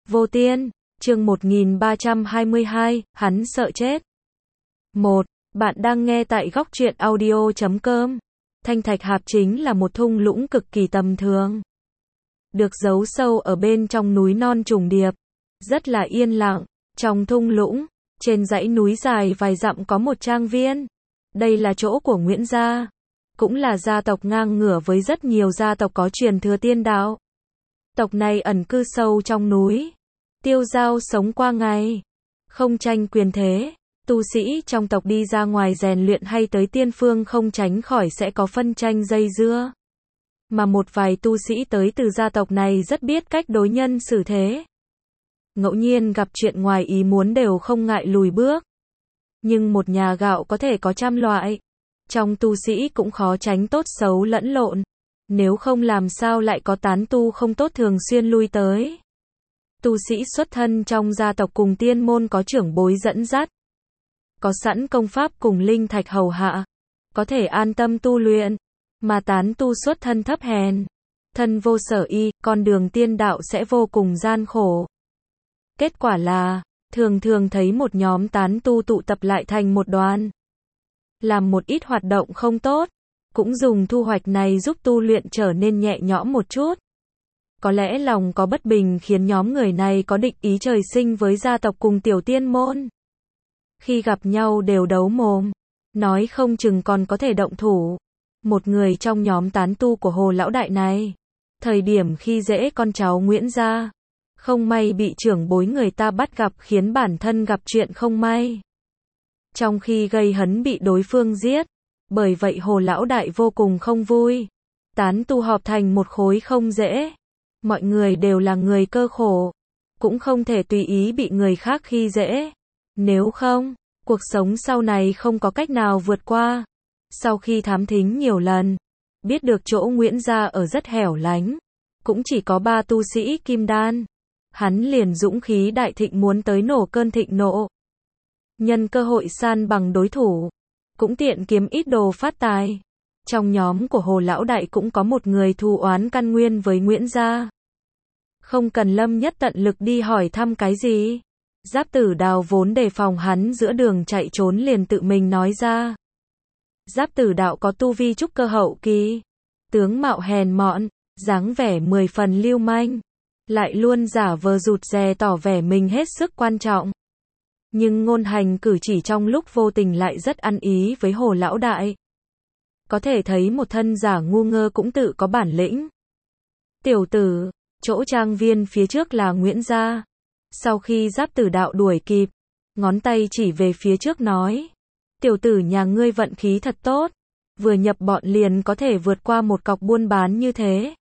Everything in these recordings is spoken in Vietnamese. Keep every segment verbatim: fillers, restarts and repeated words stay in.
Vô Tiên, chương một nghìn ba trăm hai mươi hai, hắn sợ chết. một. Bạn đang nghe tại góc truyện audio chấm com. Thanh Thạch Hạp chính là một thung lũng cực kỳ tầm thường. Được giấu sâu ở bên trong núi non trùng điệp. Rất là yên lặng. Trong thung lũng, trên dãy núi dài vài dặm có một trang viên. Đây là chỗ của Nguyễn gia. Cũng là gia tộc ngang ngửa với rất nhiều gia tộc có truyền thừa tiên đạo. Tộc này ẩn cư sâu trong núi. Tiêu dao sống qua ngày. Không tranh quyền thế. Tu sĩ trong tộc đi ra ngoài rèn luyện hay tới tiên phương không tránh khỏi sẽ có phân tranh dây dưa. Mà một vài tu sĩ tới từ gia tộc này rất biết cách đối nhân xử thế. Ngẫu nhiên gặp chuyện ngoài ý muốn đều không ngại lùi bước. Nhưng một nhà gạo có thể có trăm loại. Trong tu sĩ cũng khó tránh tốt xấu lẫn lộn. Nếu không làm sao lại có tán tu không tốt thường xuyên lui tới. Tu sĩ xuất thân trong gia tộc cùng tiên môn có trưởng bối dẫn dắt. Có sẵn công pháp cùng linh thạch hầu hạ. Có thể an tâm tu luyện. Mà tán tu xuất thân thấp hèn. Thân vô sở y, con đường tiên đạo sẽ vô cùng gian khổ. Kết quả là, thường thường thấy một nhóm tán tu tụ tập lại thành một đoàn. Làm một ít hoạt động không tốt. Cũng dùng thu hoạch này giúp tu luyện trở nên nhẹ nhõm một chút. Có lẽ lòng có bất bình khiến nhóm người này có định ý trời sinh với gia tộc cùng tiểu tiên môn. Khi gặp nhau đều đấu mồm. Nói không chừng còn có thể động thủ. Một người trong nhóm tán tu của Hồ Lão Đại này. Thời điểm khi dễ con cháu Nguyễn gia. Không may bị trưởng bối người ta bắt gặp khiến bản thân gặp chuyện không may. Trong khi gây hấn bị đối phương giết. Bởi vậy Hồ Lão Đại vô cùng không vui. Tán tu họp thành một khối không dễ. Mọi người đều là người cơ khổ. Cũng không thể tùy ý bị người khác khi dễ. Nếu không, cuộc sống sau này không có cách nào vượt qua. Sau khi thám thính nhiều lần, biết được chỗ Nguyễn gia ở rất hẻo lánh. Cũng chỉ có ba tu sĩ kim đan. Hắn liền dũng khí đại thịnh muốn tới nổ cơn thịnh nộ. Nhân cơ hội san bằng đối thủ. Cũng tiện kiếm ít đồ phát tài. Trong nhóm của Hồ Lão Đại cũng có một người thù oán căn nguyên với Nguyễn gia. Không cần Lâm Nhất tận lực đi hỏi thăm cái gì. Giáp Tử Đào vốn đề phòng hắn giữa đường chạy trốn liền tự mình nói ra. Giáp Tử Đạo có tu vi trúc cơ hậu kỳ. Tướng mạo hèn mọn, dáng vẻ mười phần lưu manh. Lại luôn giả vờ rụt rè tỏ vẻ mình hết sức quan trọng. Nhưng ngôn hành cử chỉ trong lúc vô tình lại rất ăn ý với Hồ Lão Đại. Có thể thấy một thân giả ngu ngơ cũng tự có bản lĩnh. Tiểu tử, chỗ trang viên phía trước là Nguyễn gia. Sau khi Giáp Tử Đạo đuổi kịp, ngón tay chỉ về phía trước nói. Tiểu tử nhà ngươi vận khí thật tốt. Vừa nhập bọn liền có thể vượt qua một cọc buôn bán như thế.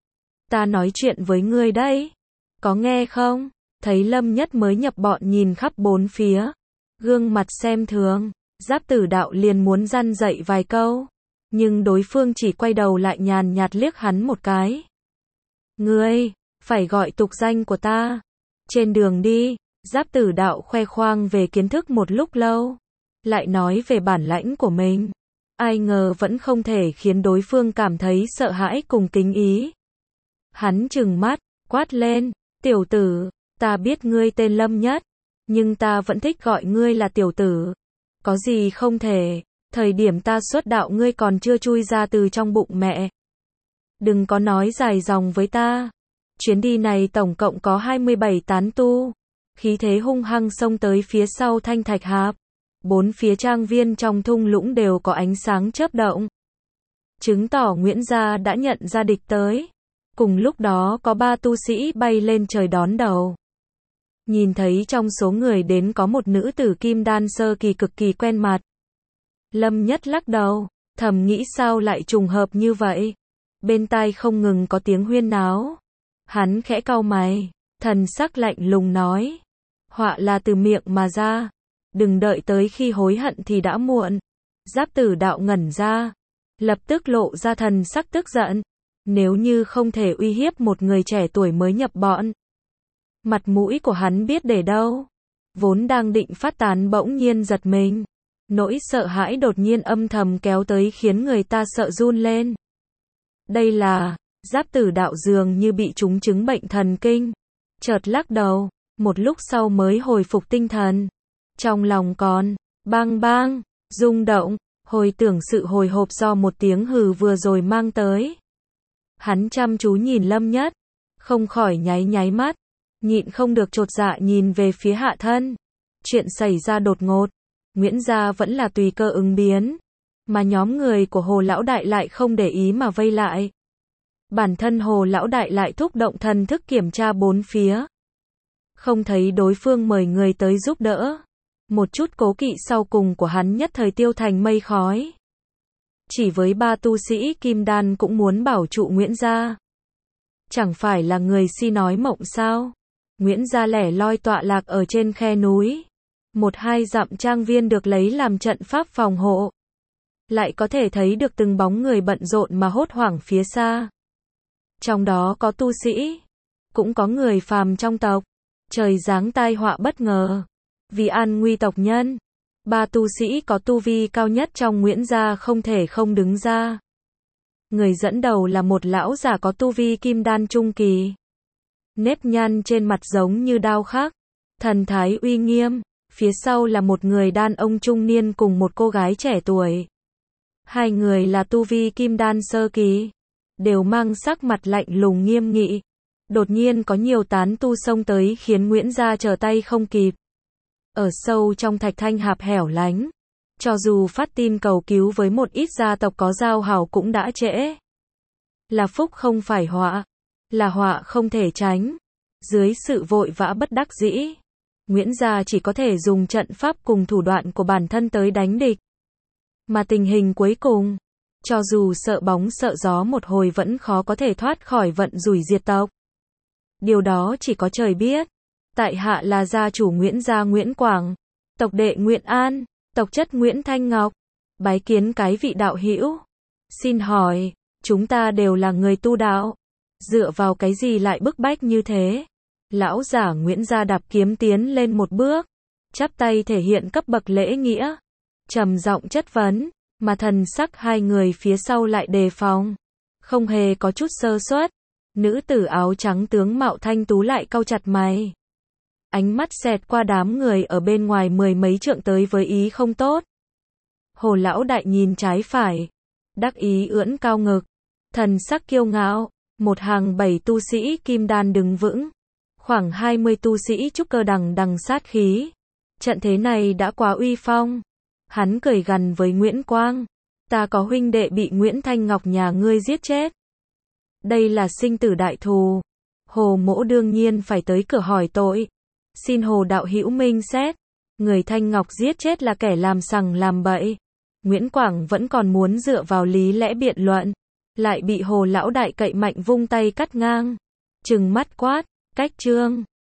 Ta nói chuyện với ngươi đấy. Có nghe không? Thấy Lâm Nhất mới nhập bọn nhìn khắp bốn phía. Gương mặt xem thường. Giáp Tử Đạo liền muốn răn dạy vài câu. Nhưng đối phương chỉ quay đầu lại nhàn nhạt liếc hắn một cái. Ngươi, phải gọi tục danh của ta. Trên đường đi, Giáp Tử Đạo khoe khoang về kiến thức một lúc lâu. Lại nói về bản lãnh của mình. Ai ngờ vẫn không thể khiến đối phương cảm thấy sợ hãi cùng kính ý. Hắn trừng mắt, quát lên. Tiểu tử, ta biết ngươi tên Lâm Nhất. Nhưng ta vẫn thích gọi ngươi là tiểu tử. Có gì không thể. Thời điểm ta xuất đạo ngươi còn chưa chui ra từ trong bụng mẹ. Đừng có nói dài dòng với ta. Chuyến đi này tổng cộng có hai mươi bảy tán tu. Khí thế hung hăng xông tới phía sau Thanh Thạch Hạp. Bốn phía trang viên trong thung lũng đều có ánh sáng chớp động. Chứng tỏ Nguyễn gia đã nhận ra địch tới. Cùng lúc đó có ba tu sĩ bay lên trời đón đầu. Nhìn thấy trong số người đến có một nữ tử kim đan sơ kỳ cực kỳ quen mặt. Lâm Nhất lắc đầu, thầm nghĩ sao lại trùng hợp như vậy. Bên tai không ngừng có tiếng huyên náo. Hắn khẽ cau mày, thần sắc lạnh lùng nói. Họa là từ miệng mà ra. Đừng đợi tới khi hối hận thì đã muộn. Giáp Tử Đạo ngẩn ra. Lập tức lộ ra thần sắc tức giận. Nếu như không thể uy hiếp một người trẻ tuổi mới nhập bọn. Mặt mũi của hắn biết để đâu. Vốn đang định phát tán bỗng nhiên giật mình. Nỗi sợ hãi đột nhiên âm thầm kéo tới khiến người ta sợ run lên. Đây là, Giáp Tử Đạo dường như bị trúng chứng bệnh thần kinh. chợt lắc đầu, một lúc sau mới hồi phục tinh thần. Trong lòng còn bang bang, rung động, hồi tưởng sự hồi hộp do một tiếng hừ vừa rồi mang tới. Hắn chăm chú nhìn Lâm Nhất, không khỏi nháy nháy mắt, nhịn không được chột dạ nhìn về phía Hạ Thân. Chuyện xảy ra đột ngột, Nguyễn gia vẫn là tùy cơ ứng biến, mà nhóm người của Hồ lão đại lại không để ý mà vây lại. Bản thân Hồ lão đại lại thúc động thần thức kiểm tra bốn phía. Không thấy đối phương mời người tới giúp đỡ. Một chút cố kỵ sau cùng của hắn nhất thời tiêu thành mây khói. Chỉ với ba tu sĩ kim đan cũng muốn bảo trụ Nguyễn gia. Chẳng phải là người si nói mộng sao? Nguyễn gia lẻ loi tọa lạc ở trên khe núi. Một hai dặm trang viên được lấy làm trận pháp phòng hộ. Lại có thể thấy được từng bóng người bận rộn mà hốt hoảng phía xa. Trong đó có tu sĩ, cũng có người phàm trong tộc. Trời giáng tai họa bất ngờ. Vì an nguy tộc nhân, ba tu sĩ có tu vi cao nhất trong Nguyễn gia không thể không đứng ra. Người dẫn đầu là một lão già có tu vi kim đan trung kỳ. Nếp nhăn trên mặt giống như đao khắc, thần thái uy nghiêm. Phía sau là một người đàn ông trung niên cùng một cô gái trẻ tuổi. Hai người là tu vi kim đan sơ kỳ, đều mang sắc mặt lạnh lùng nghiêm nghị. Đột nhiên có nhiều tán tu xông tới khiến Nguyễn gia trở tay không kịp. Ở sâu trong thạch thanh hạp hẻo lánh, cho dù phát tin cầu cứu với một ít gia tộc có giao hảo cũng đã trễ. Là phúc không phải họa, là họa không thể tránh. Dưới sự vội vã bất đắc dĩ, Nguyễn gia chỉ có thể dùng trận pháp cùng thủ đoạn của bản thân tới đánh địch. Mà tình hình cuối cùng, cho dù sợ bóng sợ gió một hồi vẫn khó có thể thoát khỏi vận rủi diệt tộc. Điều đó chỉ có trời biết. Tại hạ là gia chủ Nguyễn gia Nguyễn Quảng, tộc đệ Nguyễn An, tộc chất Nguyễn Thanh Ngọc, bái kiến cái vị đạo hữu. Xin hỏi, chúng ta đều là người tu đạo, dựa vào cái gì lại bức bách như thế? Lão giả Nguyễn gia đạp kiếm tiến lên một bước, chắp tay thể hiện cấp bậc lễ nghĩa, trầm giọng chất vấn, mà thần sắc hai người phía sau lại đề phòng, không hề có chút sơ suất. Nữ tử áo trắng tướng mạo thanh tú lại cau chặt mày. Ánh mắt xẹt qua đám người ở bên ngoài mười mấy trượng tới với ý không tốt. Hồ lão đại nhìn trái phải, đắc ý ưỡn cao ngực, thần sắc kiêu ngạo. Một hàng bảy tu sĩ kim đan đứng vững, khoảng hai mươi tu sĩ trúc cơ đằng đằng sát khí. Trận thế này đã quá uy phong. Hắn cười gằn với Nguyễn Quang, ta có huynh đệ bị Nguyễn Thanh Ngọc nhà ngươi giết chết. Đây là sinh tử đại thù. Hồ mỗ đương nhiên phải tới cửa hỏi tội. Xin Hồ đạo hữu minh xét. Người Thanh Ngọc giết chết là kẻ làm sằng làm bậy. Nguyễn Quảng vẫn còn muốn dựa vào lý lẽ biện luận, lại bị Hồ lão đại cậy mạnh vung tay cắt ngang. Trừng mắt quát, cách trương.